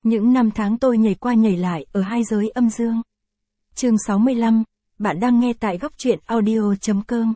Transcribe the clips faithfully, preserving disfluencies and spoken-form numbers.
Những năm tháng tôi nhảy qua nhảy lại ở hai giới âm dương. Chương sáu mươi lăm, bạn đang nghe tại góc truyện audio chấm com.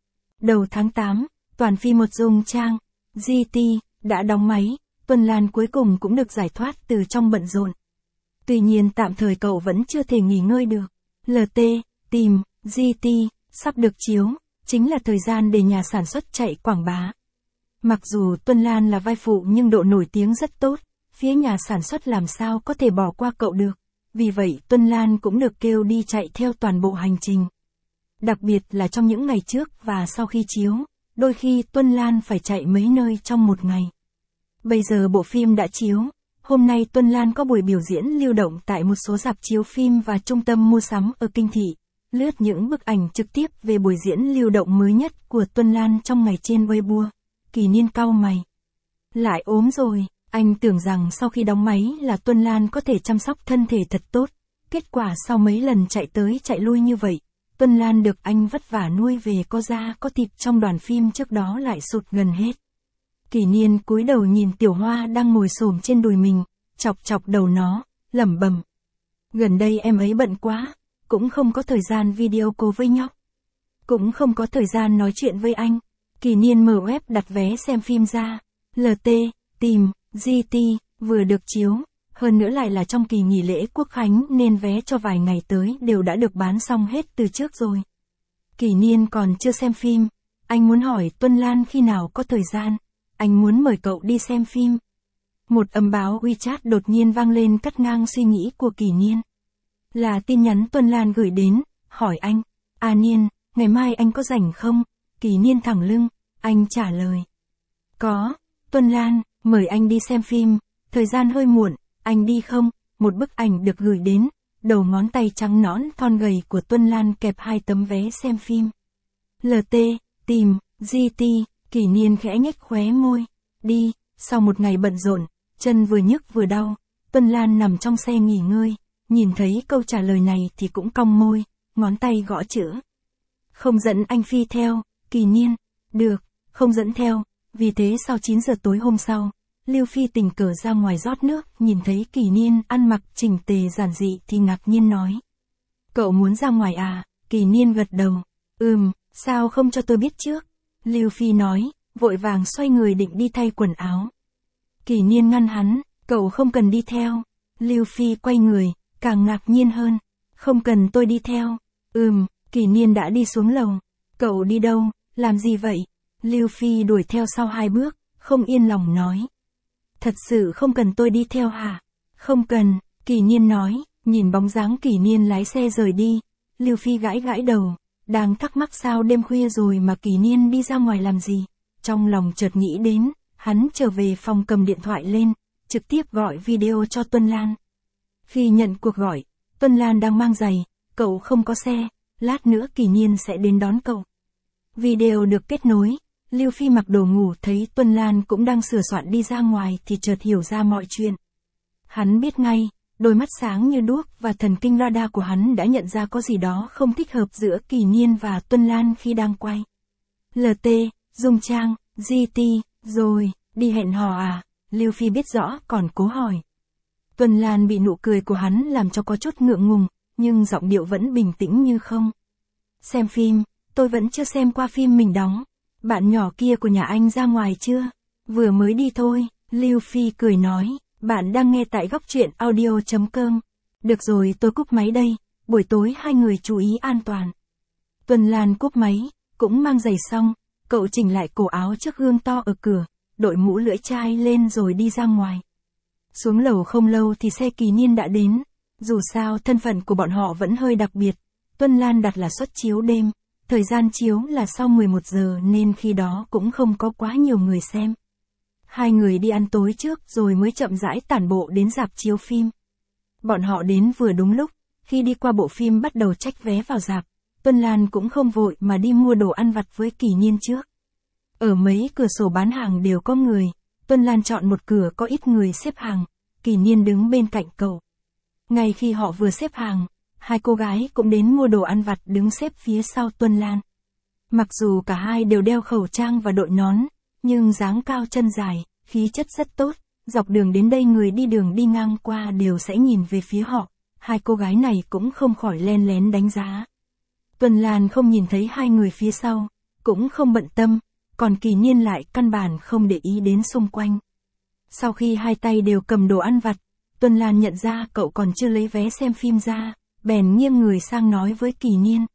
Đầu tháng tám, toàn phim một dung trang, giê tê, đã đóng máy, Tuân Lan cuối cùng cũng được giải thoát từ trong bận rộn. Tuy nhiên tạm thời cậu vẫn chưa thể nghỉ ngơi được. lờ tê, tìm, giê tê, sắp được chiếu, chính là thời gian để nhà sản xuất chạy quảng bá. Mặc dù Tuân Lan là vai phụ nhưng độ nổi tiếng rất tốt, phía nhà sản xuất làm sao có thể bỏ qua cậu được. Vì vậy Tuân Lan cũng được kêu đi chạy theo toàn bộ hành trình. Đặc biệt là trong những ngày trước và sau khi chiếu, đôi khi Tuân Lan phải chạy mấy nơi trong một ngày. Bây giờ bộ phim đã chiếu, hôm nay Tuân Lan có buổi biểu diễn lưu động tại một số rạp chiếu phim và trung tâm mua sắm ở Kinh Thị. Lướt những bức ảnh trực tiếp về buổi diễn lưu động mới nhất của Tuân Lan trong ngày trên Weibo. Kỳ Niên cau mày. Lại ốm rồi, anh tưởng rằng sau khi đóng máy là Tuân Lan có thể chăm sóc thân thể thật tốt. Kết quả sau mấy lần chạy tới chạy lui như vậy, Tuân Lan được anh vất vả nuôi về có da có thịt trong đoàn phim trước đó lại sụt gần hết. Kỳ Niên cúi đầu nhìn Tiểu Hoa đang ngồi xổm trên đùi mình, chọc chọc đầu nó, lẩm bẩm. Gần đây em ấy bận quá, cũng không có thời gian video call với nhóc. Cũng không có thời gian nói chuyện với anh. Kỳ Niên mở web đặt vé xem phim ra. lờ tê, tìm, giê tê, vừa được chiếu. Hơn nữa lại là trong kỳ nghỉ lễ Quốc Khánh nên vé cho vài ngày tới đều đã được bán xong hết từ trước rồi. Kỳ Niên còn chưa xem phim. Anh muốn hỏi Tuân Lan khi nào có thời gian. Anh muốn mời cậu đi xem phim. Một âm báo WeChat đột nhiên vang lên cắt ngang suy nghĩ của Kỳ Niên. Là tin nhắn Tuân Lan gửi đến, hỏi anh. À Niên, ngày mai anh có rảnh không? Kỳ Niên thẳng lưng, anh trả lời. Có, Tuân Lan, mời anh đi xem phim, thời gian hơi muộn, anh đi không? Một bức ảnh được gửi đến, đầu ngón tay trắng nõn thon gầy của Tuân Lan kẹp hai tấm vé xem phim. lờ tê, tìm, giê tê, Kỳ Niên khẽ nhếch khóe môi. Đi, sau một ngày bận rộn, chân vừa nhức vừa đau, Tuân Lan nằm trong xe nghỉ ngơi, nhìn thấy câu trả lời này thì cũng cong môi, ngón tay gõ chữ. Không dẫn anh Phi theo, Kỳ Niên. Được, không dẫn theo. Vì thế sau chín giờ tối hôm sau, Lưu Phi tình cờ ra ngoài rót nước, nhìn thấy Kỳ Niên ăn mặc chỉnh tề giản dị thì ngạc nhiên nói. Cậu muốn ra ngoài à? Kỳ Niên gật đầu. Ừm, sao không cho tôi biết trước? Lưu Phi nói, vội vàng xoay người định đi thay quần áo. Kỳ Niên ngăn hắn, cậu không cần đi theo. Lưu Phi quay người, càng ngạc nhiên hơn. Không cần tôi đi theo. Ừm, Kỳ Niên đã đi xuống lầu. Cậu đi đâu, làm gì vậy? Lưu Phi đuổi theo sau hai bước, không yên lòng nói. Thật sự không cần tôi đi theo hả? Không cần, Kỳ Niên nói, nhìn bóng dáng Kỳ Niên lái xe rời đi. Lưu Phi gãi gãi đầu, đang thắc mắc sao đêm khuya rồi mà Kỳ Niên đi ra ngoài làm gì. Trong lòng chợt nghĩ đến, hắn trở về phòng cầm điện thoại lên, trực tiếp gọi video cho Tuân Lan. Khi nhận cuộc gọi, Tuân Lan đang mang giày, cậu không có xe, lát nữa Kỳ Niên sẽ đến đón cậu. Video được kết nối, Lưu Phi mặc đồ ngủ thấy Tuân Lan cũng đang sửa soạn đi ra ngoài thì chợt hiểu ra mọi chuyện. Hắn biết ngay, đôi mắt sáng như đuốc và thần kinh radar của hắn đã nhận ra có gì đó không thích hợp giữa Kỳ Niên và Tuân Lan khi đang quay. lờ tê, Dung Trang, giê tê, rồi, đi hẹn hò à? Lưu Phi biết rõ còn cố hỏi. Tuân Lan bị nụ cười của hắn làm cho có chút ngượng ngùng, nhưng giọng điệu vẫn bình tĩnh như không. Xem phim, tôi vẫn chưa xem qua phim mình đóng. Bạn nhỏ kia của nhà anh ra ngoài chưa? Vừa mới đi thôi, Lưu Phi cười nói. Bạn đang nghe tại góc truyện audio chấm com. Được rồi tôi cúp máy đây, buổi tối hai người chú ý an toàn. Tuân Lan cúp máy, cũng mang giày xong, cậu chỉnh lại cổ áo trước gương to ở cửa, đội mũ lưỡi chai lên rồi đi ra ngoài. Xuống lầu không lâu thì xe Kỳ Niên đã đến, dù sao thân phận của bọn họ vẫn hơi đặc biệt. Tuân Lan đặt là suất chiếu đêm, thời gian chiếu là sau mười một giờ nên khi đó cũng không có quá nhiều người xem. Hai người đi ăn tối trước rồi mới chậm rãi tản bộ đến rạp chiếu phim. Bọn họ đến vừa đúng lúc, khi đi qua bộ phim bắt đầu trách vé vào rạp, Tuân Lan cũng không vội mà đi mua đồ ăn vặt với Kỳ Niên trước. Ở mấy cửa sổ bán hàng đều có người, Tuân Lan chọn một cửa có ít người xếp hàng, Kỳ Niên đứng bên cạnh cậu. Ngay khi họ vừa xếp hàng, hai cô gái cũng đến mua đồ ăn vặt đứng xếp phía sau Tuân Lan. Mặc dù cả hai đều đeo khẩu trang và đội nón, nhưng dáng cao chân dài, khí chất rất tốt, Dọc đường đến đây người đi đường đi ngang qua đều sẽ nhìn về phía họ, hai cô gái này cũng không khỏi len lén đánh giá. Tuân Lan không nhìn thấy hai người phía sau, cũng không bận tâm, còn Kỳ Niên lại căn bản không để ý đến xung quanh. Sau khi hai tay đều cầm đồ ăn vặt, Tuân Lan nhận ra cậu còn chưa lấy vé xem phim ra, bèn nghiêng người sang nói với Kỳ Niên.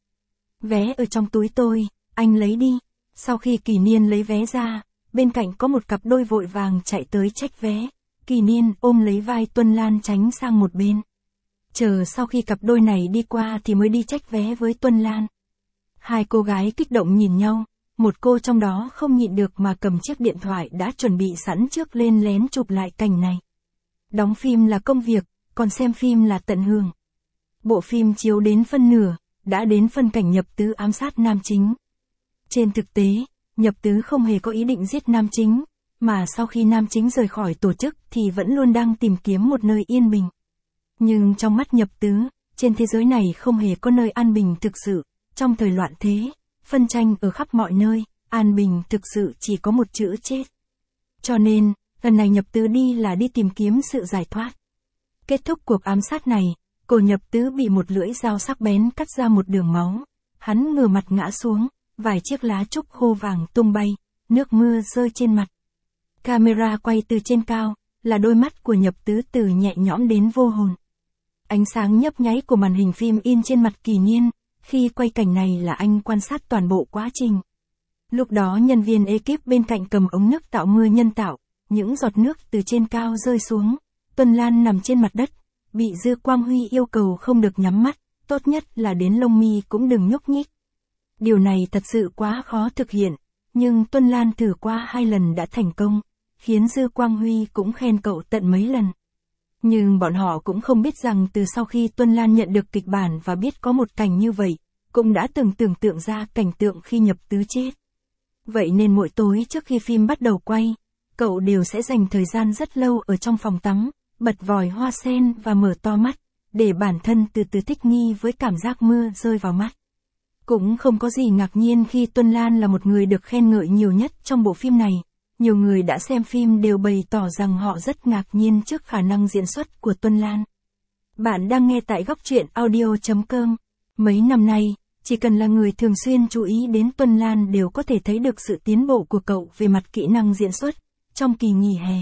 Vé ở trong túi tôi, anh lấy đi. Sau khi Kỳ Niên lấy vé ra, bên cạnh có một cặp đôi vội vàng chạy tới trách vé. Kỳ Niên ôm lấy vai Tuân Lan tránh sang một bên. Chờ sau khi cặp đôi này đi qua thì mới đi trách vé với Tuân Lan. Hai cô gái kích động nhìn nhau, một cô trong đó không nhịn được mà cầm chiếc điện thoại đã chuẩn bị sẵn trước lên lén chụp lại cảnh này. Đóng phim là công việc, còn xem phim là tận hưởng. Bộ phim chiếu đến phân nửa, đã đến phân cảnh Nhập Tứ ám sát nam chính. Trên thực tế, Nhập Tứ không hề có ý định giết nam chính, mà sau khi nam chính rời khỏi tổ chức thì vẫn luôn đang tìm kiếm một nơi yên bình. Nhưng trong mắt Nhập Tứ, trên thế giới này không hề có nơi an bình thực sự, trong thời loạn thế, phân tranh ở khắp mọi nơi, an bình thực sự chỉ có một chữ chết. Cho nên, lần này Nhập Tứ đi là đi tìm kiếm sự giải thoát. Kết thúc cuộc ám sát này, cổ Nhập Tứ bị một lưỡi dao sắc bén cắt ra một đường máu, hắn ngửa mặt ngã xuống, vài chiếc lá trúc khô vàng tung bay, nước mưa rơi trên mặt. Camera quay từ trên cao, là đôi mắt của Nhập Tứ từ nhẹ nhõm đến vô hồn. Ánh sáng nhấp nháy của màn hình phim in trên mặt Kỳ Niên, khi quay cảnh này là anh quan sát toàn bộ quá trình. Lúc đó nhân viên ekip bên cạnh cầm ống nước tạo mưa nhân tạo, những giọt nước từ trên cao rơi xuống. Tuân Lan nằm trên mặt đất, bị Dư Quang Huy yêu cầu không được nhắm mắt, tốt nhất là đến lông mi cũng đừng nhúc nhích. Điều này thật sự quá khó thực hiện, nhưng Tuân Lan thử qua hai lần đã thành công, khiến Dư Quang Huy cũng khen cậu tận mấy lần. Nhưng bọn họ cũng không biết rằng từ sau khi Tuân Lan nhận được kịch bản và biết có một cảnh như vậy, cũng đã từng tưởng tượng ra cảnh tượng khi Nhập Tứ chết. Vậy nên mỗi tối trước khi phim bắt đầu quay, cậu đều sẽ dành thời gian rất lâu ở trong phòng tắm, bật vòi hoa sen và mở to mắt, để bản thân từ từ thích nghi với cảm giác mưa rơi vào mắt. Cũng không có gì ngạc nhiên khi Tuân Lan là một người được khen ngợi nhiều nhất trong bộ phim này. Nhiều người đã xem phim đều bày tỏ rằng họ rất ngạc nhiên trước khả năng diễn xuất của Tuân Lan. Bạn đang nghe tại góc truyện audio chấm com. Mấy năm nay, chỉ cần là người thường xuyên chú ý đến Tuân Lan đều có thể thấy được sự tiến bộ của cậu về mặt kỹ năng diễn xuất. Trong kỳ nghỉ hè,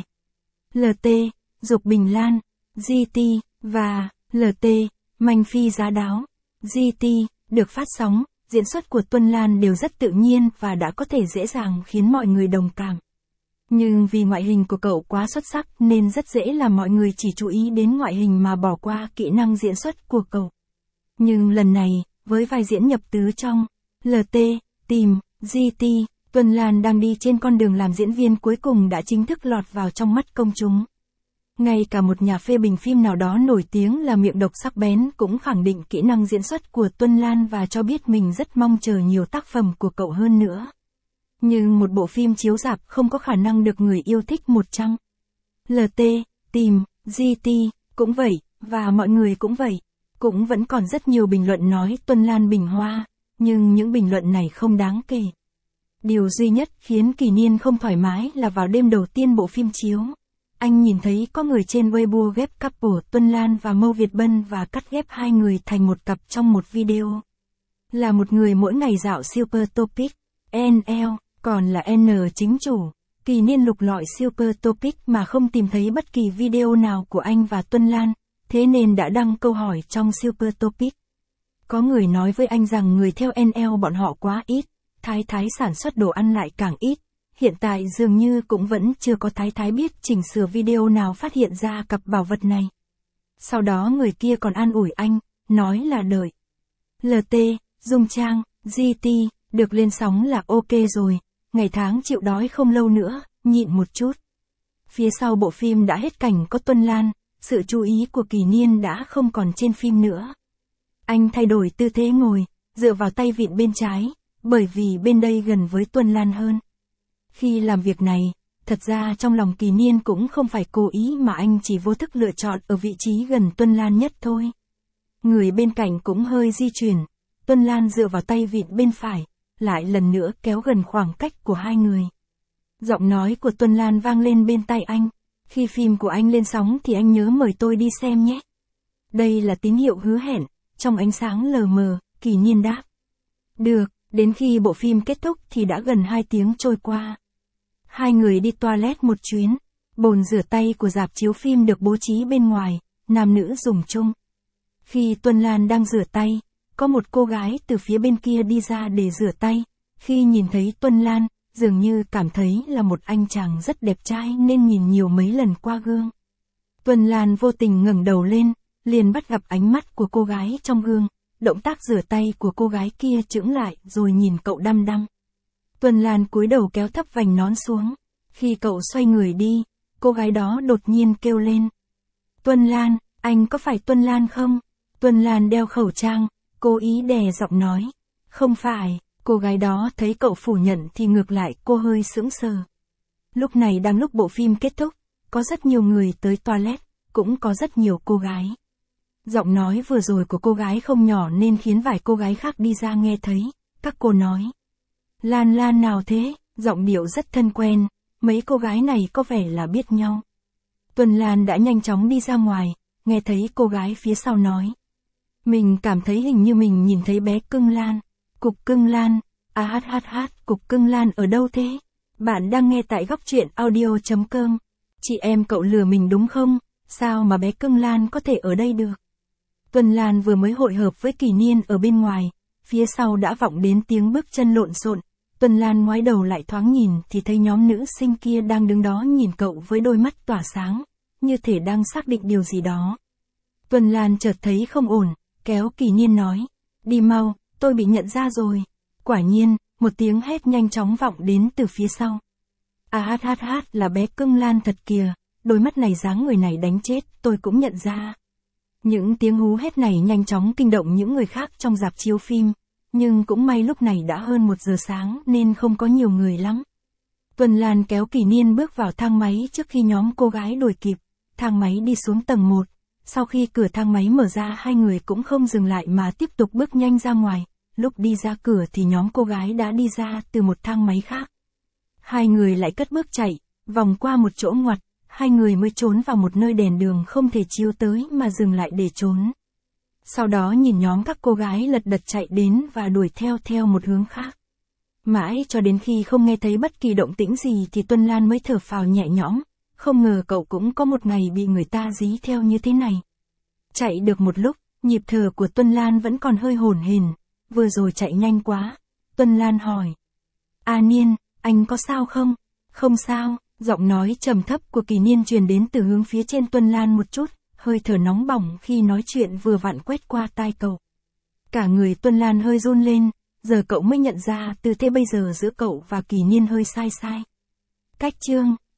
lờ tê, Dục Bình Lan, giê tê và lờ tê, Manh Phi Giá Đáo, giê tê được phát sóng, diễn xuất của Tuân Lan đều rất tự nhiên và đã có thể dễ dàng khiến mọi người đồng cảm. Nhưng vì ngoại hình của cậu quá xuất sắc nên rất dễ làm mọi người chỉ chú ý đến ngoại hình mà bỏ qua kỹ năng diễn xuất của cậu. Nhưng lần này, với vai diễn Nhập Tứ trong lờ tê, tìm, giê tê, Tuân Lan đang đi trên con đường làm diễn viên cuối cùng đã chính thức lọt vào trong mắt công chúng. Ngay cả một nhà phê bình phim nào đó nổi tiếng là miệng độc sắc bén cũng khẳng định kỹ năng diễn xuất của Tuân Lan và cho biết mình rất mong chờ nhiều tác phẩm của cậu hơn nữa. Nhưng một bộ phim chiếu rạp không có khả năng được người yêu thích một trăm. lờ tê, tìm, giê tê, cũng vậy, và mọi người cũng vậy. Cũng vẫn còn rất nhiều bình luận nói Tuân Lan bình hoa, nhưng những bình luận này không đáng kể. Điều duy nhất khiến Kỳ Niên không thoải mái là vào đêm đầu tiên bộ phim chiếu. Anh nhìn thấy có người trên Weibo ghép couple Tuân Lan và Mâu Việt Bân và cắt ghép hai người thành một cặp trong một video. Là một người mỗi ngày dạo Super Topic, en lờ, còn là N chính chủ. Kỳ Niên lục lọi Super Topic mà không tìm thấy bất kỳ video nào của anh và Tuân Lan, thế nên đã đăng câu hỏi trong Super Topic. Có người nói với anh rằng người theo en lờ bọn họ quá ít, thái thái sản xuất đồ ăn lại càng ít. Hiện tại dường như cũng vẫn chưa có thái thái biết chỉnh sửa video nào phát hiện ra cặp bảo vật này. Sau đó người kia còn an ủi anh, nói là đợi. lờ tê, Dung Trang, giê tê, được lên sóng là ok rồi, ngày tháng chịu đói không lâu nữa, nhịn một chút. Phía sau bộ phim đã hết cảnh có Tuân Lan, sự chú ý của Kỳ Niên đã không còn trên phim nữa. Anh thay đổi tư thế ngồi, dựa vào tay vịn bên trái, bởi vì bên đây gần với Tuân Lan hơn. Khi làm việc này, thật ra trong lòng Kỳ Niên cũng không phải cố ý mà anh chỉ vô thức lựa chọn ở vị trí gần Tuân Lan nhất thôi. Người bên cạnh cũng hơi di chuyển, Tuân Lan dựa vào tay vịn bên phải, lại lần nữa kéo gần khoảng cách của hai người. Giọng nói của Tuân Lan vang lên bên tai anh, Khi phim của anh lên sóng thì anh nhớ mời tôi đi xem nhé. Đây là tín hiệu hứa hẹn, trong ánh sáng lờ mờ, Kỳ Niên đáp. Được, đến khi bộ phim kết thúc thì đã gần hai tiếng trôi qua. Hai người đi toilet một chuyến, bồn rửa tay của rạp chiếu phim được bố trí bên ngoài, nam nữ dùng chung. Khi Tuân Lan đang rửa tay, có một cô gái từ phía bên kia đi ra để rửa tay. Khi nhìn thấy Tuân Lan, dường như cảm thấy là một anh chàng rất đẹp trai nên nhìn nhiều mấy lần qua gương. Tuân Lan vô tình ngẩng đầu lên, liền bắt gặp ánh mắt của cô gái trong gương. Động tác rửa tay của cô gái kia chững lại rồi nhìn cậu đăm đăm. Tuân Lan cúi đầu kéo thấp vành nón xuống. Khi cậu xoay người đi, cô gái đó đột nhiên kêu lên. Tuân Lan, anh có phải Tuân Lan không? Tuân Lan đeo khẩu trang, cố ý đè giọng nói. Không phải, cô gái đó thấy cậu phủ nhận thì ngược lại cô hơi sững sờ. Lúc này đang lúc bộ phim kết thúc, có rất nhiều người tới toilet, cũng có rất nhiều cô gái. Giọng nói vừa rồi của cô gái không nhỏ nên khiến vài cô gái khác đi ra nghe thấy. Các cô nói. Lan Lan nào thế? Giọng điệu rất thân quen, mấy cô gái này có vẻ là biết nhau. Tuân Lan đã nhanh chóng đi ra ngoài, nghe thấy cô gái phía sau nói. Mình cảm thấy hình như mình nhìn thấy bé Cưng Lan. Cục Cưng Lan, à hát hát hát, Cục Cưng Lan ở đâu thế? Bạn đang nghe tại góc truyện audio chấm com. Chị em cậu lừa mình đúng không? Sao mà bé Cưng Lan có thể ở đây được? Tuân Lan vừa mới hội hợp với Kỳ Niên ở bên ngoài, phía sau đã vọng đến tiếng bước chân lộn xộn. Tuân Lan ngoái đầu lại thoáng nhìn thì thấy nhóm nữ sinh kia đang đứng đó nhìn cậu với đôi mắt tỏa sáng, như thể đang xác định điều gì đó. Tuân Lan chợt thấy không ổn, kéo Kỳ Niên nói, đi mau, tôi bị nhận ra rồi. Quả nhiên, một tiếng hét nhanh chóng vọng đến từ phía sau. À hát hát hát là bé Cưng Lan thật kìa, đôi mắt này dáng người này đánh chết, tôi cũng nhận ra. Những tiếng hú hét này nhanh chóng kinh động những người khác trong rạp chiếu phim, nhưng cũng may lúc này đã hơn một giờ sáng nên không có nhiều người lắm. Tuân Lan kéo Kỳ Niên bước vào thang máy trước khi nhóm cô gái đuổi kịp, thang máy đi xuống tầng một, sau khi cửa thang máy mở ra hai người cũng không dừng lại mà tiếp tục bước nhanh ra ngoài, lúc đi ra cửa thì nhóm cô gái đã đi ra từ một thang máy khác. Hai người lại cất bước chạy, vòng qua một chỗ ngoặt, hai người mới trốn vào một nơi đèn đường không thể chiếu tới mà dừng lại để trốn. Sau đó nhìn nhóm các cô gái lật đật chạy đến và đuổi theo theo một hướng khác. Mãi cho đến khi không nghe thấy bất kỳ động tĩnh gì thì Tuân Lan mới thở phào nhẹ nhõm, không ngờ cậu cũng có một ngày bị người ta dí theo như thế này. Chạy được một lúc, nhịp thở của Tuân Lan vẫn còn hơi hổn hển, vừa rồi chạy nhanh quá. Tuân Lan hỏi. A Niên, anh có sao không? Không sao, giọng nói trầm thấp của Kỳ Niên truyền đến từ hướng phía trên Tuân Lan một chút, hơi thở nóng bỏng khi nói chuyện vừa vặn quét qua tai cậu. Cả người Tuân Lan hơi run lên, giờ cậu mới nhận ra tư thế bây giờ giữa cậu và Kỳ Niên hơi sai sai. Cách chương